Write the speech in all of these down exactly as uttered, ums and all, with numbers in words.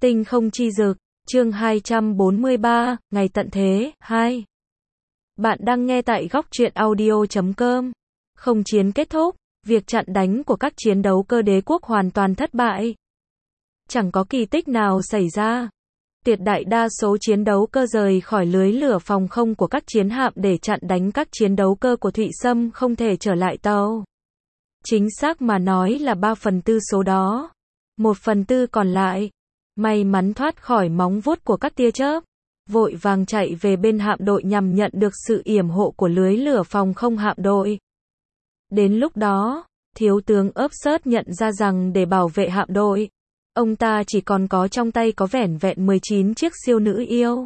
Tinh không chi dực, chương hai trăm bốn mươi ba, ngày tận thế, hai. Bạn đang nghe tại góc truyện audio chấm com. Không chiến kết thúc, việc chặn đánh của các chiến đấu cơ đế quốc hoàn toàn thất bại. Chẳng có kỳ tích nào xảy ra. Tuyệt đại đa số chiến đấu cơ rời khỏi lưới lửa phòng không của các chiến hạm để chặn đánh các chiến đấu cơ của Thụy Sâm không thể trở lại tàu. Chính xác mà nói là ba phần tư số đó. Một phần tư còn lại, may mắn thoát khỏi móng vuốt của các tia chớp, vội vàng chạy về bên hạm đội nhằm nhận được sự yểm hộ của lưới lửa phòng không hạm đội. Đến lúc đó, thiếu tướng Upshurt nhận ra rằng để bảo vệ hạm đội, ông ta chỉ còn có trong tay có vẻn vẹn mười chín chiếc siêu nữ yêu,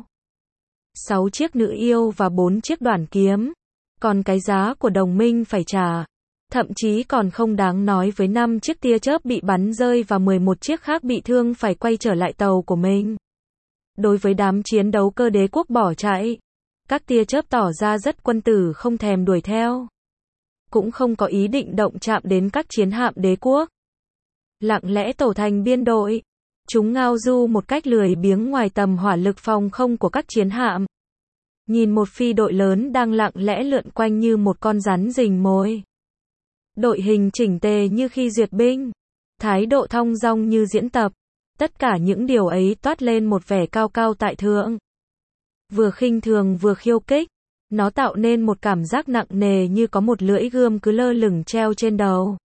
sáu chiếc nữ yêu và bốn chiếc đoản kiếm. Còn cái giá của đồng minh phải trả, thậm chí còn không đáng nói với năm chiếc tia chớp bị bắn rơi và mười một chiếc khác bị thương phải quay trở lại tàu của mình. Đối với đám chiến đấu cơ đế quốc bỏ chạy, các tia chớp tỏ ra rất quân tử, không thèm đuổi theo, cũng không có ý định động chạm đến các chiến hạm đế quốc. Lặng lẽ tổ thành biên đội, chúng ngao du một cách lười biếng ngoài tầm hỏa lực phòng không của các chiến hạm. Nhìn một phi đội lớn đang lặng lẽ lượn quanh như một con rắn rình mồi. Đội hình chỉnh tề như khi duyệt binh, thái độ thong dong như diễn tập. Tất cả những điều ấy toát lên một vẻ cao cao tại thượng. Vừa khinh thường vừa khiêu khích, nó tạo nên một cảm giác nặng nề như có một lưỡi gươm cứ lơ lửng treo trên đầu.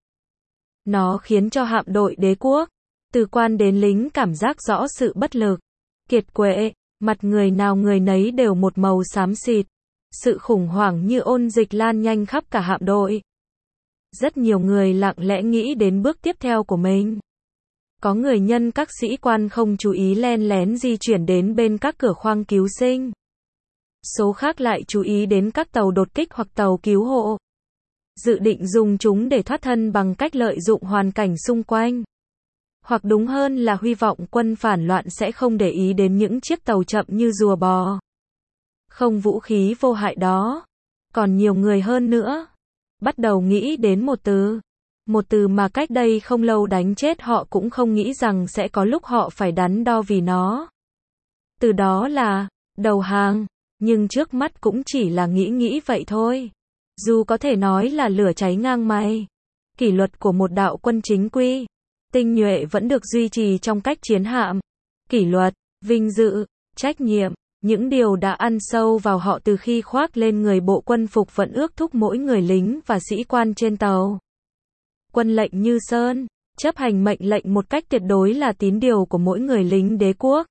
Nó khiến cho hạm đội đế quốc, từ quan đến lính cảm giác rõ sự bất lực, kiệt quệ, mặt người nào người nấy đều một màu xám xịt. Sự khủng hoảng như ôn dịch lan nhanh khắp cả hạm đội. Rất nhiều người lặng lẽ nghĩ đến bước tiếp theo của mình. Có người nhân các sĩ quan không chú ý len lén di chuyển đến bên các cửa khoang cứu sinh. Số khác lại chú ý đến các tàu đột kích hoặc tàu cứu hộ, dự định dùng chúng để thoát thân bằng cách lợi dụng hoàn cảnh xung quanh. Hoặc đúng hơn là hy vọng quân phản loạn sẽ không để ý đến những chiếc tàu chậm như rùa bò, không vũ khí vô hại đó. Còn nhiều người hơn nữa, bắt đầu nghĩ đến một từ. Một từ mà cách đây không lâu đánh chết họ cũng không nghĩ rằng sẽ có lúc họ phải đắn đo vì nó. Từ đó là đầu hàng, nhưng trước mắt cũng chỉ là nghĩ nghĩ vậy thôi. Dù có thể nói là lửa cháy ngang mày, kỷ luật của một đạo quân chính quy, tinh nhuệ vẫn được duy trì trong cách chiến hạm. Kỷ luật, vinh dự, trách nhiệm, những điều đã ăn sâu vào họ từ khi khoác lên người bộ quân phục vẫn ước thúc mỗi người lính và sĩ quan trên tàu. Quân lệnh như sơn, chấp hành mệnh lệnh một cách tuyệt đối là tín điều của mỗi người lính đế quốc.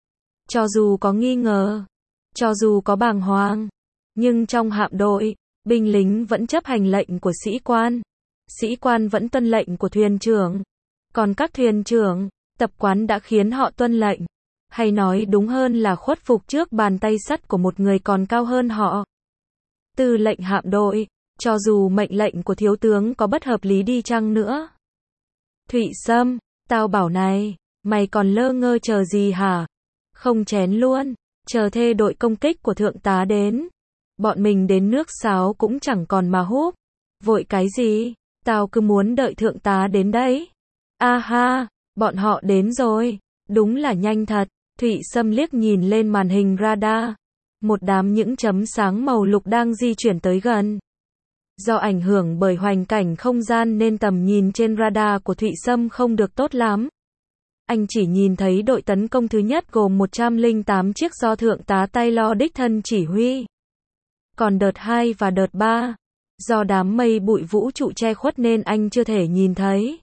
Cho dù có nghi ngờ, cho dù có bàng hoàng, nhưng trong hạm đội, binh lính vẫn chấp hành lệnh của sĩ quan. Sĩ quan vẫn tuân lệnh của thuyền trưởng. Còn các thuyền trưởng, tập quán đã khiến họ tuân lệnh, hay nói đúng hơn là khuất phục trước bàn tay sắt của một người còn cao hơn họ. Tư lệnh hạm đội, cho dù mệnh lệnh của thiếu tướng có bất hợp lý đi chăng nữa. Thụy Sâm, tao bảo này, mày còn lơ ngơ chờ gì hả? Không chén luôn, chờ thê đội công kích của thượng tá đến. Bọn mình đến nước Sáo cũng chẳng còn mà húp. Vội cái gì? Tao cứ muốn đợi thượng tá đến đấy. A ha, bọn họ đến rồi. Đúng là nhanh thật. Thụy Sâm liếc nhìn lên màn hình radar. Một đám những chấm sáng màu lục đang di chuyển tới gần. Do ảnh hưởng bởi hoành cảnh không gian nên tầm nhìn trên radar của Thụy Sâm không được tốt lắm. Anh chỉ nhìn thấy đội tấn công thứ nhất gồm một trăm lẻ tám chiếc do thượng tá Taylor đích thân chỉ huy. Còn đợt hai và đợt ba, do đám mây bụi vũ trụ che khuất nên anh chưa thể nhìn thấy.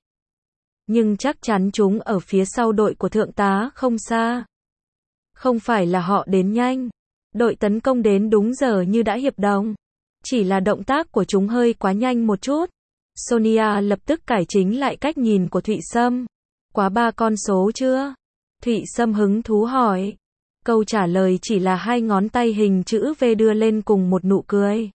Nhưng chắc chắn chúng ở phía sau đội của thượng tá không xa. Không phải là họ đến nhanh. Đội tấn công đến đúng giờ như đã hiệp đồng. Chỉ là động tác của chúng hơi quá nhanh một chút. Sonia lập tức cải chính lại cách nhìn của Thụy Sâm. Quá ba con số chưa? Thụy Sâm hứng thú hỏi. Câu trả lời chỉ là hai ngón tay hình chữ V đưa lên cùng một nụ cười.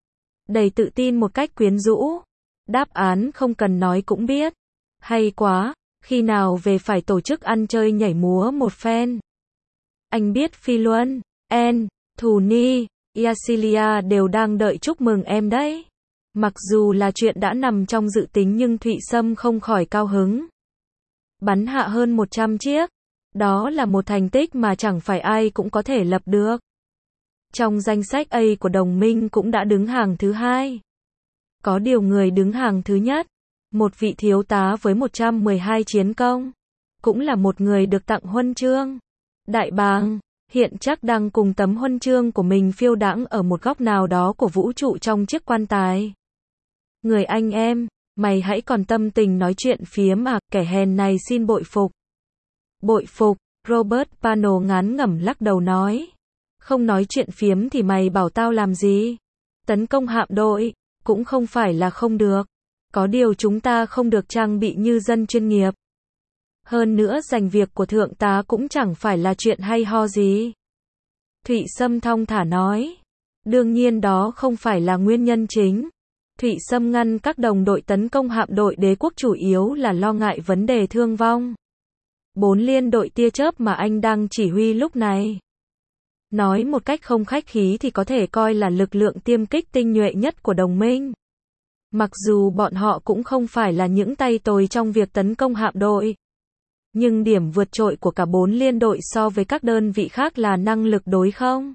Đầy tự tin một cách quyến rũ. Đáp án không cần nói cũng biết. Hay quá, khi nào về phải tổ chức ăn chơi nhảy múa một phen. Anh biết Phi Luân, En, Thù Ni, Yasilia đều đang đợi chúc mừng em đấy. Mặc dù là chuyện đã nằm trong dự tính nhưng Thụy Sâm không khỏi cao hứng. Bắn hạ hơn một trăm chiếc, Đó là một thành tích mà chẳng phải ai cũng có thể lập được. Trong danh sách A của đồng minh cũng đã đứng hàng thứ hai. Có điều người đứng hàng thứ nhất, một vị thiếu tá với một trăm mười hai chiến công, cũng là một người được tặng huân chương Đại bàng, hiện chắc đang cùng tấm huân chương của mình phiêu đãng ở một góc nào đó của vũ trụ trong chiếc quan tài. Người anh em, mày hãy còn tâm tình nói chuyện phiếm à, kẻ hèn này xin bội phục. Bội phục, Robert Pano ngán ngẩm lắc đầu nói. Không nói chuyện phiếm thì mày bảo tao làm gì? Tấn công hạm đội, cũng không phải là không được. Có điều chúng ta không được trang bị như dân chuyên nghiệp. Hơn nữa giành việc của thượng tá cũng chẳng phải là chuyện hay ho gì. Thụy Sâm thong thả nói. Đương nhiên đó không phải là nguyên nhân chính. Thụy Sâm ngăn các đồng đội tấn công hạm đội đế quốc chủ yếu là lo ngại vấn đề thương vong. Bốn liên đội tia chớp mà anh đang chỉ huy lúc này, nói một cách không khách khí thì có thể coi là lực lượng tiêm kích tinh nhuệ nhất của đồng minh. Mặc dù bọn họ cũng không phải là những tay tồi trong việc tấn công hạm đội, nhưng điểm vượt trội của cả bốn liên đội so với các đơn vị khác là năng lực đối không.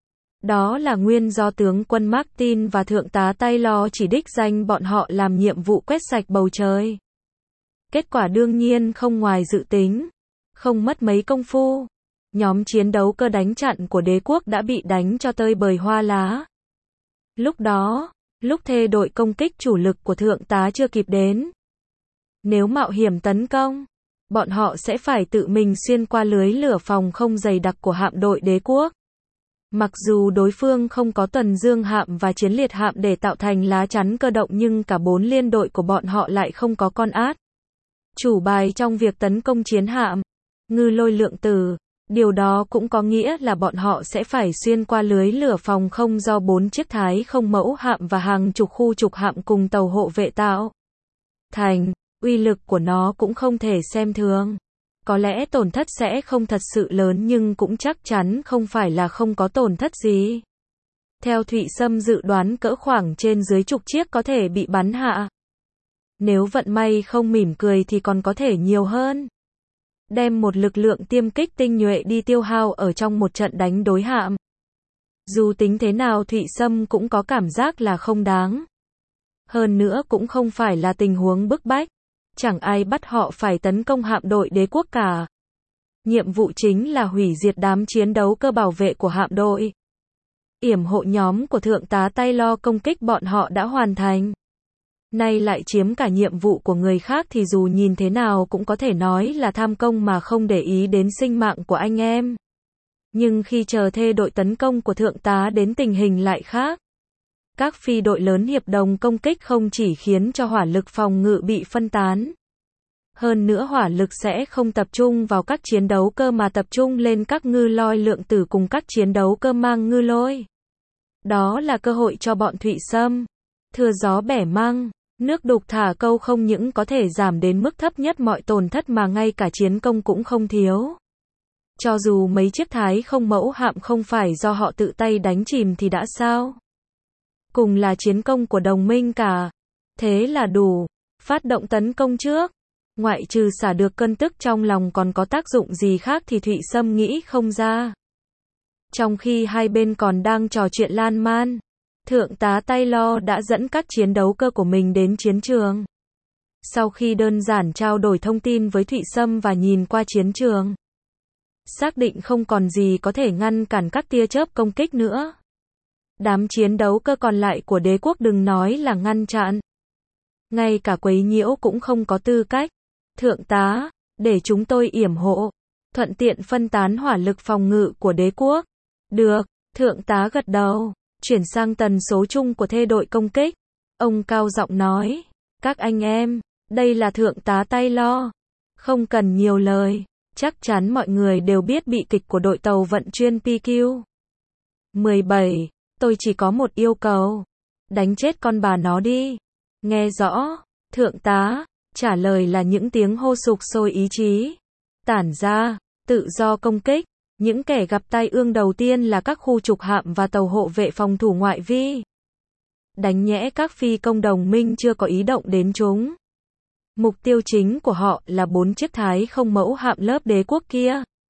Đó là nguyên do tướng quân Martin và thượng tá Taylor chỉ đích danh bọn họ làm nhiệm vụ quét sạch bầu trời. Kết quả đương nhiên không ngoài dự tính. Không mất mấy công phu, nhóm chiến đấu cơ đánh chặn của đế quốc đã bị đánh cho tơi bời hoa lá. Lúc đó, lúc thê đội công kích chủ lực của thượng tá chưa kịp đến, nếu mạo hiểm tấn công, bọn họ sẽ phải tự mình xuyên qua lưới lửa phòng không dày đặc của hạm đội đế quốc. Mặc dù đối phương không có tuần dương hạm và chiến liệt hạm để tạo thành lá chắn cơ động, nhưng cả bốn liên đội của bọn họ lại không có con át chủ bài trong việc tấn công chiến hạm ngư lôi lượng tử. Điều đó cũng có nghĩa là bọn họ sẽ phải xuyên qua lưới lửa phòng không do bốn chiếc Thái không mẫu hạm và hàng chục khu trục hạm cùng tàu hộ vệ tạo thành. Uy lực của nó cũng không thể xem thường. Có lẽ tổn thất sẽ không thật sự lớn nhưng cũng chắc chắn không phải là không có tổn thất gì. Theo Thụy Sâm dự đoán cỡ khoảng trên dưới chục chiếc có thể bị bắn hạ. Nếu vận may không mỉm cười thì còn có thể nhiều hơn. Đem một lực lượng tiêm kích tinh nhuệ đi tiêu hao ở trong một trận đánh đối hạm. Dù tính thế nào Thụy Sâm cũng có cảm giác là không đáng. Hơn nữa cũng không phải là tình huống bức bách. Chẳng ai bắt họ phải tấn công hạm đội đế quốc cả. Nhiệm vụ chính là hủy diệt đám chiến đấu cơ bảo vệ của hạm đội. Yểm hộ nhóm của thượng tá Taylor công kích bọn họ đã hoàn thành. Nay lại chiếm cả nhiệm vụ của người khác thì dù nhìn thế nào cũng có thể nói là tham công mà không để ý đến sinh mạng của anh em. Nhưng khi chờ thê đội tấn công của thượng tá đến tình hình lại khác. Các phi đội lớn hiệp đồng công kích không chỉ khiến cho hỏa lực phòng ngự bị phân tán. Hơn nữa hỏa lực sẽ không tập trung vào các chiến đấu cơ mà tập trung lên các ngư lôi lượng tử cùng các chiến đấu cơ mang ngư lôi. Đó là cơ hội cho bọn Thụy Sâm. Thưa gió bẻ măng, nước đục thả câu không những có thể giảm đến mức thấp nhất mọi tổn thất mà ngay cả chiến công cũng không thiếu. Cho dù mấy chiếc Thái không mẫu hạm không phải do họ tự tay đánh chìm thì đã sao? Cùng là chiến công của đồng minh cả. Thế là đủ. Phát động tấn công trước. Ngoại trừ xả được cơn tức trong lòng còn có tác dụng gì khác thì Thụy Sâm nghĩ không ra. Trong khi hai bên còn đang trò chuyện lan man, thượng tá Taylor đã dẫn các chiến đấu cơ của mình đến chiến trường. Sau khi đơn giản trao đổi thông tin với Thụy Sâm và nhìn qua chiến trường, xác định không còn gì có thể ngăn cản các tia chớp công kích nữa. Đám chiến đấu cơ còn lại của đế quốc đừng nói là ngăn chặn, ngay cả quấy nhiễu cũng không có tư cách. Thượng tá, để chúng tôi yểm hộ, thuận tiện phân tán hỏa lực phòng ngự của đế quốc. Được, thượng tá gật đầu, chuyển sang tần số chung của thê đội công kích. Ông cao giọng nói, các anh em, đây là thượng tá Taylor. Không cần nhiều lời, chắc chắn mọi người đều biết bi kịch của đội tàu vận chuyên pê quy mười bảy. Tôi chỉ có một yêu cầu. Đánh chết con bà nó đi. Nghe rõ, thượng tá. Trả lời là những tiếng hô sục sôi ý chí. Tản ra, tự do công kích. Những kẻ gặp tai ương đầu tiên là các khu trục hạm và tàu hộ vệ phòng thủ ngoại vi. Đánh nhẽ các phi công đồng minh chưa có ý động đến chúng. Mục tiêu chính của họ là bốn chiếc Thái không mẫu hạm lớp đế quốc kia.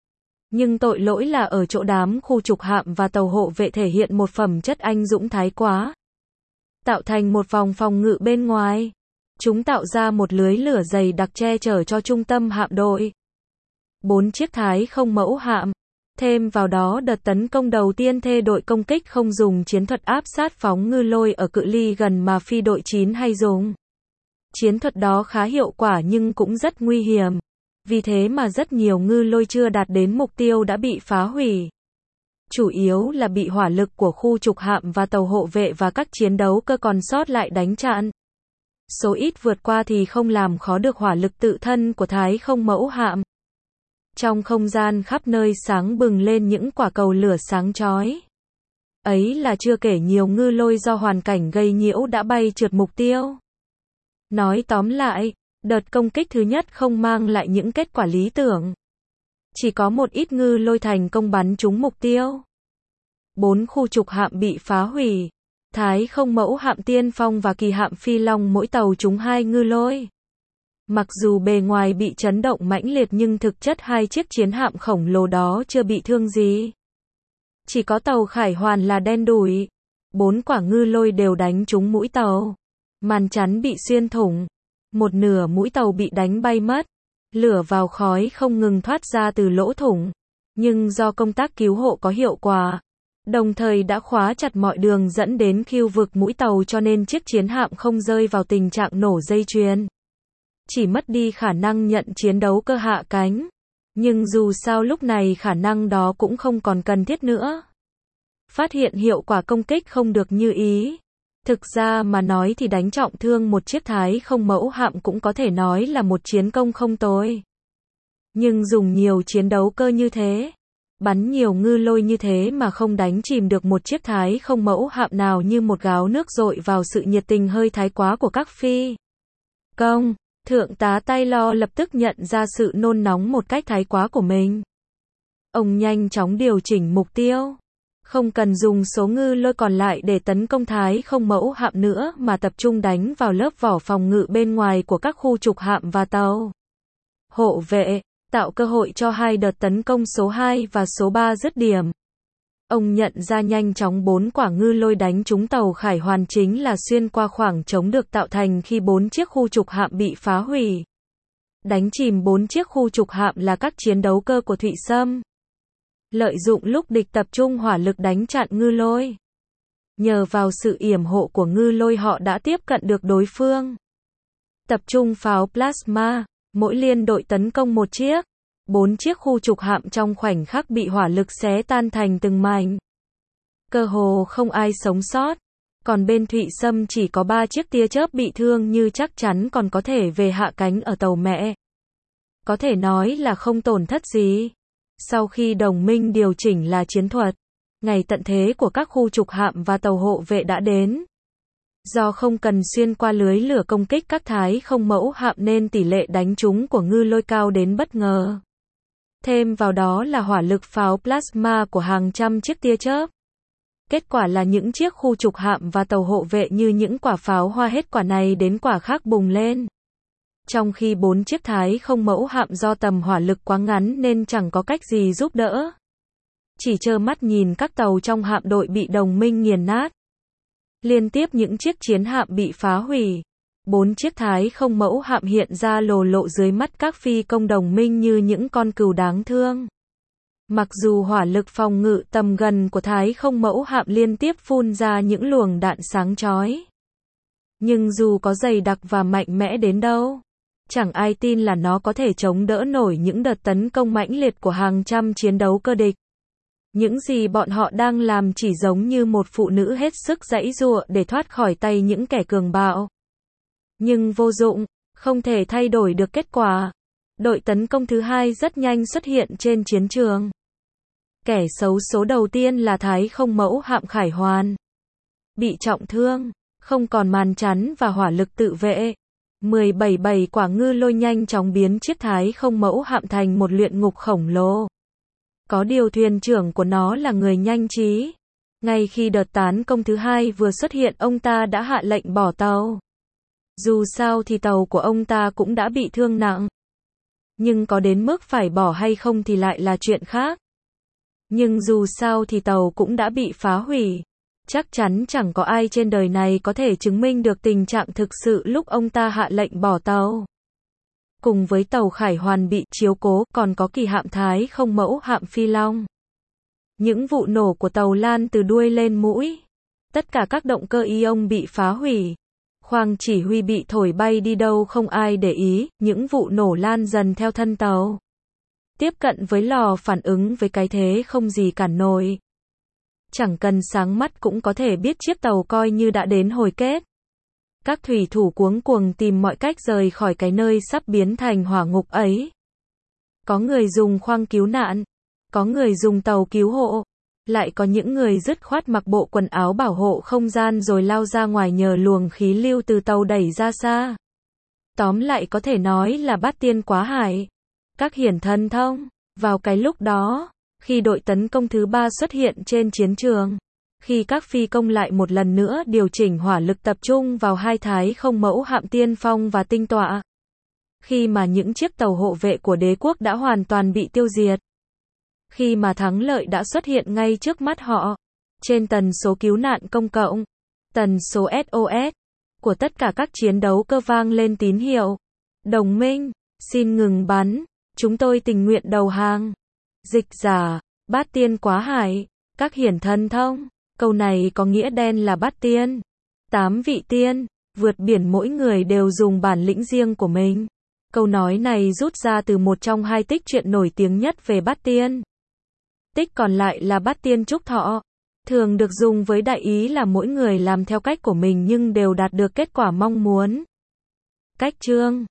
Nhưng tội lỗi là ở chỗ đám khu trục hạm và tàu hộ vệ thể hiện một phẩm chất anh dũng thái quá. Tạo thành một vòng phòng ngự bên ngoài. Chúng tạo ra một lưới lửa dày đặc che chở cho trung tâm hạm đội. Bốn chiếc Thái không mẫu hạm. Thêm vào đó đợt tấn công đầu tiên thê đội công kích không dùng chiến thuật áp sát phóng ngư lôi ở cự ly gần mà phi đội chín hay dùng. Chiến thuật đó khá hiệu quả nhưng cũng rất nguy hiểm. Vì thế mà rất nhiều ngư lôi chưa đạt đến mục tiêu đã bị phá hủy. Chủ yếu là bị hỏa lực của khu trục hạm và tàu hộ vệ và các chiến đấu cơ còn sót lại đánh chặn. Số ít vượt qua thì không làm khó được hỏa lực tự thân của Thái không mẫu hạm. Trong không gian khắp nơi sáng bừng lên những quả cầu lửa sáng chói. Ấy là chưa kể nhiều ngư lôi do hoàn cảnh gây nhiễu đã bay trượt mục tiêu. Nói tóm lại, đợt công kích thứ nhất không mang lại những kết quả lý tưởng. Chỉ có một ít ngư lôi thành công bắn trúng mục tiêu. Bốn khu trục hạm bị phá hủy. Thái không mẫu hạm Tiên Phong và kỳ hạm Phi Long mỗi tàu trúng hai ngư lôi. Mặc dù bề ngoài bị chấn động mãnh liệt nhưng thực chất hai chiếc chiến hạm khổng lồ đó chưa bị thương gì. Chỉ có tàu Khải Hoàn là đen đủi. Bốn quả ngư lôi đều đánh trúng mũi tàu. Màn chắn bị xuyên thủng. Một nửa mũi tàu bị đánh bay mất. Lửa vào khói không ngừng thoát ra từ lỗ thủng. Nhưng do công tác cứu hộ có hiệu quả, đồng thời đã khóa chặt mọi đường dẫn đến khu vực mũi tàu cho nên chiếc chiến hạm không rơi vào tình trạng nổ dây chuyền. Chỉ mất đi khả năng nhận chiến đấu cơ hạ cánh. Nhưng dù sao lúc này khả năng đó cũng không còn cần thiết nữa. Phát hiện hiệu quả công kích không được như ý. Thực ra mà nói thì đánh trọng thương một chiếc Thái không mẫu hạm cũng có thể nói là một chiến công không tồi. Nhưng dùng nhiều chiến đấu cơ như thế, bắn nhiều ngư lôi như thế mà không đánh chìm được một chiếc Thái không mẫu hạm nào như một gáo nước dội vào sự nhiệt tình hơi thái quá của các phi công. Thượng tá Taylor lập tức nhận ra sự nôn nóng một cách thái quá của mình. Ông nhanh chóng điều chỉnh mục tiêu. Không cần dùng số ngư lôi còn lại để tấn công Thái không mẫu hạm nữa mà tập trung đánh vào lớp vỏ phòng ngự bên ngoài của các khu trục hạm và tàu hộ vệ, tạo cơ hội cho hai đợt tấn công số hai và số ba dứt điểm. Ông nhận ra nhanh chóng bốn quả ngư lôi đánh trúng tàu Khải Hoàn chính là xuyên qua khoảng trống được tạo thành khi bốn chiếc khu trục hạm bị phá hủy. Đánh chìm bốn chiếc khu trục hạm là các chiến đấu cơ của Thụy Sâm. Lợi dụng lúc địch tập trung hỏa lực đánh chặn ngư lôi. Nhờ vào sự yểm hộ của ngư lôi họ đã tiếp cận được đối phương. Tập trung pháo plasma, mỗi liên đội tấn công một chiếc. Bốn chiếc khu trục hạm trong khoảnh khắc bị hỏa lực xé tan thành từng mảnh. Cơ hồ không ai sống sót. Còn bên Thụy Sâm chỉ có ba chiếc tia chớp bị thương như chắc chắn còn có thể về hạ cánh ở tàu mẹ. Có thể nói là không tổn thất gì. Sau khi đồng minh điều chỉnh là chiến thuật, ngày tận thế của các khu trục hạm và tàu hộ vệ đã đến. Do không cần xuyên qua lưới lửa công kích các Thái không mẫu hạm nên tỷ lệ đánh trúng của ngư lôi cao đến bất ngờ. Thêm vào đó là hỏa lực pháo plasma của hàng trăm chiếc tia chớp. Kết quả là những chiếc khu trục hạm và tàu hộ vệ như những quả pháo hoa hết quả này đến quả khác bùng lên. Trong khi bốn chiếc Thái không mẫu hạm do tầm hỏa lực quá ngắn nên chẳng có cách gì giúp đỡ. Chỉ trơ mắt nhìn các tàu trong hạm đội bị đồng minh nghiền nát. Liên tiếp những chiếc chiến hạm bị phá hủy. Bốn chiếc Thái không mẫu hạm hiện ra lồ lộ dưới mắt các phi công đồng minh như những con cừu đáng thương. Mặc dù hỏa lực phòng ngự tầm gần của Thái không mẫu hạm liên tiếp phun ra những luồng đạn sáng chói. Nhưng dù có dày đặc và mạnh mẽ đến đâu, chẳng ai tin là nó có thể chống đỡ nổi những đợt tấn công mãnh liệt của hàng trăm chiến đấu cơ địch. Những gì bọn họ đang làm chỉ giống như một phụ nữ hết sức giãy giụa để thoát khỏi tay những kẻ cường bạo. Nhưng vô dụng, không thể thay đổi được kết quả. Đội tấn công thứ hai rất nhanh xuất hiện trên chiến trường. Kẻ xấu số đầu tiên là Thái không mẫu hạm Khải Hoàn. Bị trọng thương, không còn màn chắn và hỏa lực tự vệ. mười bảy bảy quả ngư lôi nhanh chóng biến chiếc Thái không mẫu hạm thành một luyện ngục khổng lồ. Có điều thuyền trưởng của nó là người nhanh trí. Ngay khi đợt tấn công thứ hai vừa xuất hiện ông ta đã hạ lệnh bỏ tàu. Dù sao thì tàu của ông ta cũng đã bị thương nặng. nhưng có đến mức phải bỏ hay không thì lại là chuyện khác. Nhưng dù sao thì tàu cũng đã bị phá hủy. Chắc chắn chẳng có ai trên đời này có thể chứng minh được tình trạng thực sự lúc ông ta hạ lệnh bỏ tàu. Cùng với tàu Khải Hoàn bị chiếu cố, còn có kỳ hạm Thái Không Mẫu hạm Phi Long. Những vụ nổ của tàu lan từ đuôi lên mũi. Tất cả các động cơ ion bị phá hủy. Khoang chỉ huy bị thổi bay đi đâu không ai để ý, những vụ nổ lan dần theo thân tàu. Tiếp cận với lò phản ứng với cái thế không gì cản nổi. Chẳng cần sáng mắt cũng có thể biết chiếc tàu coi như đã đến hồi kết. Các thủy thủ cuống cuồng tìm mọi cách rời khỏi cái nơi sắp biến thành hỏa ngục ấy. Có người dùng khoang cứu nạn, có người dùng tàu cứu hộ, lại có những người dứt khoát mặc bộ quần áo bảo hộ không gian rồi lao ra ngoài nhờ luồng khí lưu từ tàu đẩy ra xa. Tóm lại có thể nói là bát tiên quá hải. Các hiển thần thông, vào cái lúc đó, khi đội tấn công thứ ba xuất hiện trên chiến trường, khi các phi công lại một lần nữa điều chỉnh hỏa lực tập trung vào hai Thái Không Mẫu hạm Tiên Phong và Tinh Tọa, khi mà những chiếc tàu hộ vệ của đế quốc đã hoàn toàn bị tiêu diệt, khi mà thắng lợi đã xuất hiện ngay trước mắt họ, trên tần số cứu nạn công cộng, tần số ét o ét của tất cả các chiến đấu cơ vang lên tín hiệu. Đồng minh, xin ngừng bắn, chúng tôi tình nguyện đầu hàng. Dịch giả, bát tiên quá hải, các hiển thần thông, câu này có nghĩa đen là bát tiên. Tám vị tiên, vượt biển mỗi người đều dùng bản lĩnh riêng của mình. Câu nói này rút ra từ một trong hai tích truyện nổi tiếng nhất về bát tiên. Tích còn lại là bát tiên trúc thọ, thường được dùng với đại ý là mỗi người làm theo cách của mình nhưng đều đạt được kết quả mong muốn. Cách chương